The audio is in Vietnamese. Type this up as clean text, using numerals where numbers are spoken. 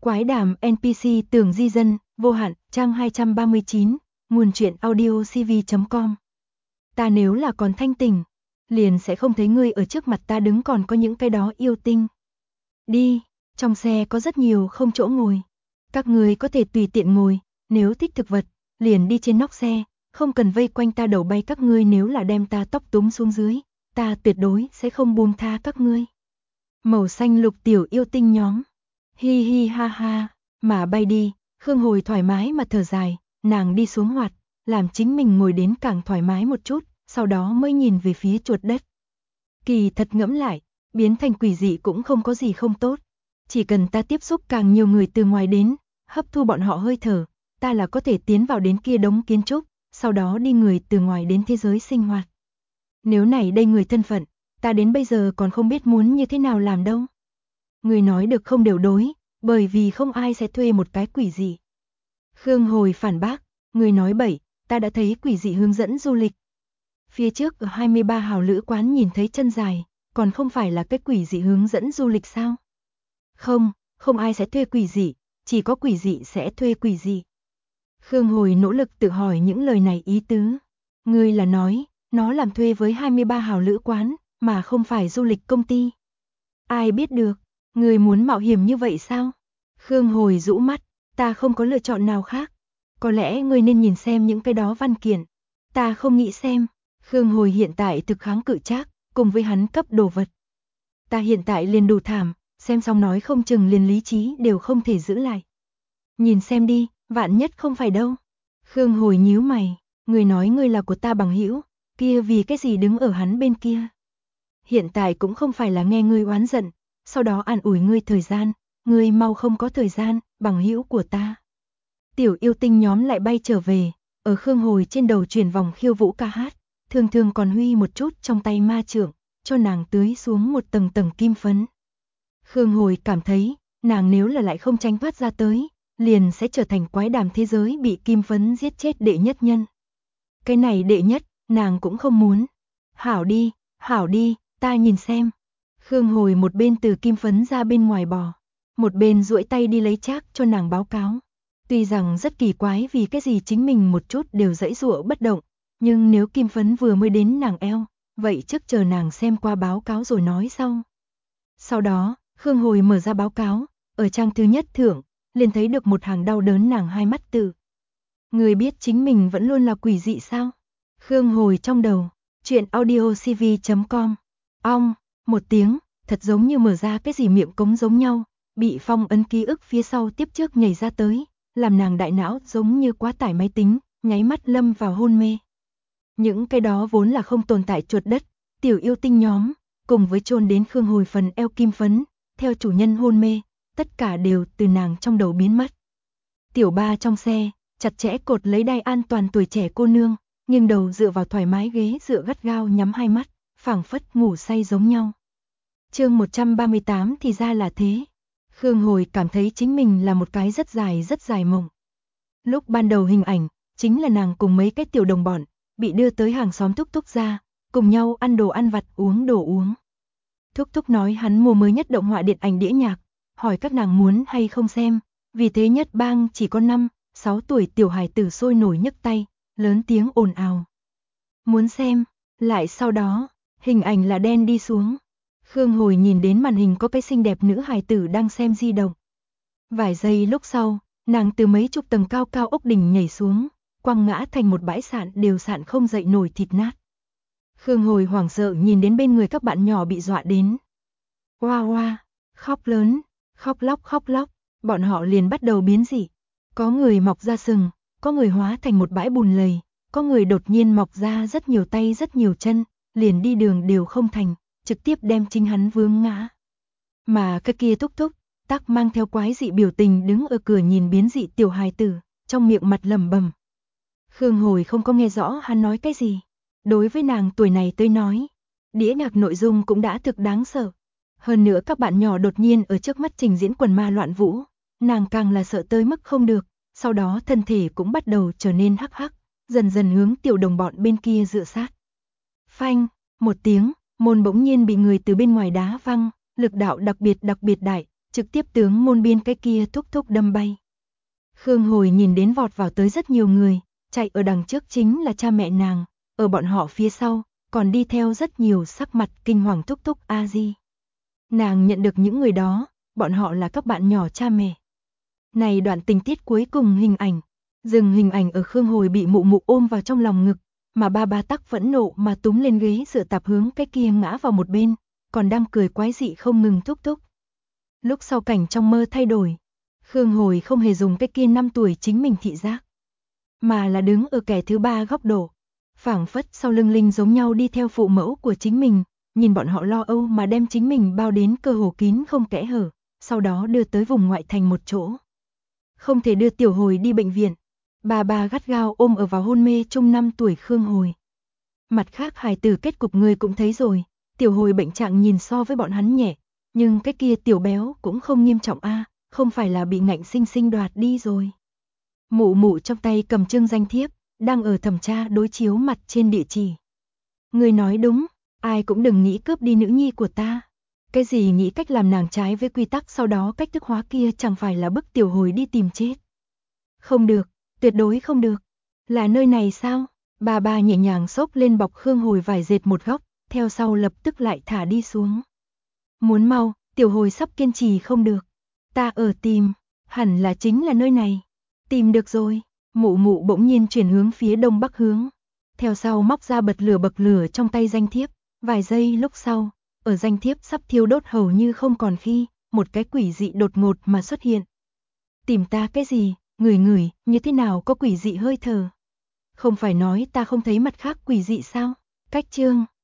Quái đàm NPC Tường Di Dân, vô hạn, trang 239, nguồn truyện audio cv.com. Ta nếu là còn thanh tỉnh, liền sẽ không thấy ngươi ở trước mặt ta đứng còn có những cái đó yêu tinh. Đi, trong xe có rất nhiều không chỗ ngồi. Các ngươi có thể tùy tiện ngồi, nếu thích thực vật, liền đi trên nóc xe, không cần vây quanh ta đầu bay các ngươi nếu là đem ta tóc túm xuống dưới, ta tuyệt đối sẽ không buông tha các ngươi. Màu xanh lục tiểu yêu tinh nhóm. Hi hi ha ha, mà bay đi, Khương Hồi thoải mái mà thở dài, nàng đi xuống hoạt, làm chính mình ngồi đến càng thoải mái một chút, sau đó mới nhìn về phía chuột đất. Kỳ thật ngẫm lại, biến thành quỷ dị cũng không có gì không tốt. Chỉ cần ta tiếp xúc càng nhiều người từ ngoài đến, hấp thu bọn họ hơi thở, ta là có thể tiến vào đến kia đống kiến trúc, sau đó đi người từ ngoài đến thế giới sinh hoạt. Nếu này đây người thân phận, ta đến bây giờ còn không biết muốn như thế nào làm đâu. Người nói được không đều đối, bởi vì không ai sẽ thuê một cái quỷ dị. Khương Hồi phản bác, người nói bậy, ta đã thấy quỷ dị hướng dẫn du lịch. Phía trước ở 23 hào lữ quán nhìn thấy chân dài, còn không phải là cái quỷ dị hướng dẫn du lịch sao? Không ai sẽ thuê quỷ dị, chỉ có quỷ dị sẽ thuê quỷ dị. Khương Hồi nỗ lực tự hỏi những lời này ý tứ. Ngươi là nói, nó làm thuê với 23 hào lữ quán, mà không phải du lịch công ty. Ai biết được, ngươi muốn mạo hiểm như vậy sao? Khương Hồi rũ mắt, ta không có lựa chọn nào khác. Có lẽ ngươi nên nhìn xem những cái đó văn kiện. Ta không nghĩ xem. Khương Hồi hiện tại thực kháng cự trác, cùng với hắn cấp đồ vật. Ta hiện tại liền đủ thảm, xem xong nói không chừng liền lý trí đều không thể giữ lại. Nhìn xem đi, vạn nhất không phải đâu. Khương Hồi nhíu mày, người nói ngươi là của ta bằng hữu, kia vì cái gì đứng ở hắn bên kia. Hiện tại cũng không phải là nghe ngươi oán giận, sau đó an ủi ngươi thời gian, ngươi mau không có thời gian, bằng hữu của ta. Tiểu yêu tinh nhóm lại bay trở về, ở Khương Hồi trên đầu chuyển vòng khiêu vũ ca hát, thường thường còn huy một chút trong tay ma trượng, cho nàng tưới xuống một tầng tầng kim phấn. Khương Hồi cảm thấy, nàng nếu là lại không tránh thoát ra tới, liền sẽ trở thành quái đàm thế giới bị kim phấn giết chết đệ nhất nhân. Cái này đệ nhất, nàng cũng không muốn. Hảo đi, ta nhìn xem. Khương Hồi một bên từ kim phấn ra bên ngoài bò, một bên duỗi tay đi lấy trác cho nàng báo cáo. Tuy rằng rất kỳ quái vì cái gì chính mình một chút đều giãy giụa bất động, nhưng nếu kim phấn vừa mới đến nàng eo, vậy trước chờ nàng xem qua báo cáo rồi nói sau. Sau đó, Khương Hồi mở ra báo cáo, ở trang thứ nhất thưởng, liền thấy được một hàng đau đớn nàng hai mắt từ. Người biết chính mình vẫn luôn là quỷ dị sao? Khương Hồi trong đầu, truyện audio cv.com. Ong, một tiếng, thật giống như mở ra cái gì miệng cống giống nhau, bị phong ấn ký ức phía sau tiếp trước nhảy ra tới, làm nàng đại não giống như quá tải máy tính, nháy mắt lâm vào hôn mê. Những cái đó vốn là không tồn tại chuột đất, tiểu yêu tinh nhóm, cùng với chôn đến Khương Hồi phần eo kim phấn, theo chủ nhân hôn mê, tất cả đều từ nàng trong đầu biến mất. Tiểu Ba trong xe, chặt chẽ cột lấy đai an toàn tuổi trẻ cô nương, nghiêng đầu dựa vào thoải mái ghế dựa gắt gao nhắm hai mắt, phảng phất ngủ say giống nhau. Chương 138 thì ra là thế. Khương Hồi cảm thấy chính mình là một cái rất dài mộng. Lúc ban đầu hình ảnh, chính là nàng cùng mấy cái tiểu đồng bọn, bị đưa tới hàng xóm Thúc Thúc ra, cùng nhau ăn đồ ăn vặt uống đồ uống. Thúc Thúc nói hắn mua mới nhất động họa điện ảnh đĩa nhạc, hỏi các nàng muốn hay không xem, vì thế nhất bang chỉ có 5, 6 tuổi tiểu hài tử sôi nổi nhấc tay, lớn tiếng ồn ào. Muốn xem, lại sau đó, hình ảnh là đen đi xuống. Khương Hồi nhìn đến màn hình có cái xinh đẹp nữ hài tử đang xem di động. Vài giây lúc sau, nàng từ mấy chục tầng cao cao ốc đỉnh nhảy xuống, quăng ngã thành một bãi sạn đều sạn không dậy nổi thịt nát. Khương Hồi hoảng sợ nhìn đến bên người các bạn nhỏ bị dọa đến. Oa oa, khóc lớn, khóc lóc, bọn họ liền bắt đầu biến dị. Có người mọc ra sừng, có người hóa thành một bãi bùn lầy, có người đột nhiên mọc ra rất nhiều tay rất nhiều chân, liền đi đường đều không thành, trực tiếp đem chính hắn vướng ngã. Mà cái kia Thúc Thúc, tắc mang theo quái dị biểu tình đứng ở cửa nhìn biến dị tiểu hài tử, trong miệng mặt lẩm bẩm. Khương Hồi không có nghe rõ hắn nói cái gì. Đối với nàng tuổi này tới nói, đĩa nhạc nội dung cũng đã thực đáng sợ. Hơn nữa các bạn nhỏ đột nhiên ở trước mắt trình diễn quần ma loạn vũ, nàng càng là sợ tới mức không được, sau đó thân thể cũng bắt đầu trở nên hắc hắc, dần dần hướng tiểu đồng bọn bên kia dựa sát. Phanh, một tiếng, môn bỗng nhiên bị người từ bên ngoài đá văng, lực đạo đặc biệt đại, trực tiếp tướng môn biên cái kia thúc thúc đâm bay. Khương Hồi nhìn đến vọt vào tới rất nhiều người, chạy ở đằng trước chính là cha mẹ nàng, ở bọn họ phía sau, còn đi theo rất nhiều sắc mặt kinh hoàng thúc thúc a di. Nàng nhận được những người đó, bọn họ là các bạn nhỏ cha mẹ. Này đoạn tình tiết cuối cùng hình ảnh, dừng hình ảnh ở Khương Hồi bị mụ mụ ôm vào trong lòng ngực, mà ba ba tắc phẫn nộ mà túm lên ghế dựa tạp hướng cái kia ngã vào một bên, còn đang cười quái dị không ngừng thúc thúc. Lúc sau cảnh trong mơ thay đổi, Khương Hồi không hề dùng cái kia 5 tuổi chính mình thị giác, mà là đứng ở kẻ thứ ba góc độ, phảng phất sau lưng linh giống nhau đi theo phụ mẫu của chính mình, nhìn bọn họ lo âu mà đem chính mình bao đến cơ hồ kín không kẽ hở, sau đó đưa tới vùng ngoại thành một chỗ. Không thể đưa Tiểu Hồi đi bệnh viện, bà gắt gao ôm ở vào hôn mê chung 5 tuổi Khương Hồi. Mặt khác hài tử kết cục người cũng thấy rồi, Tiểu Hồi bệnh trạng nhìn so với bọn hắn nhẹ, nhưng cái kia tiểu béo cũng không nghiêm trọng a, không phải là bị ngạnh sinh sinh đoạt đi rồi. Mụ mụ trong tay cầm trương danh thiếp, đang ở thẩm tra đối chiếu mặt trên địa chỉ. Người nói đúng, ai cũng đừng nghĩ cướp đi nữ nhi của ta. Cái gì nghĩ cách làm nàng trái với quy tắc sau đó cách thức hóa kia chẳng phải là bức Tiểu Hồi đi tìm chết. Không được, tuyệt đối không được. Là nơi này sao? Bà nhẹ nhàng xốc lên bọc Khương Hồi vải dệt một góc, theo sau lập tức lại thả đi xuống. Muốn mau, Tiểu Hồi sắp kiên trì không được. Ta ở tìm, hẳn là chính là nơi này. Tìm được rồi, mụ mụ bỗng nhiên chuyển hướng phía đông bắc hướng. Theo sau móc ra bật lửa trong tay danh thiếp, vài giây lúc sau, ở danh thiếp sắp thiêu đốt hầu như không còn khi, một cái quỷ dị đột ngột mà xuất hiện. Tìm ta cái gì, ngửi, như thế nào có quỷ dị hơi thở. Không phải nói ta không thấy mặt khác quỷ dị sao? Cách chương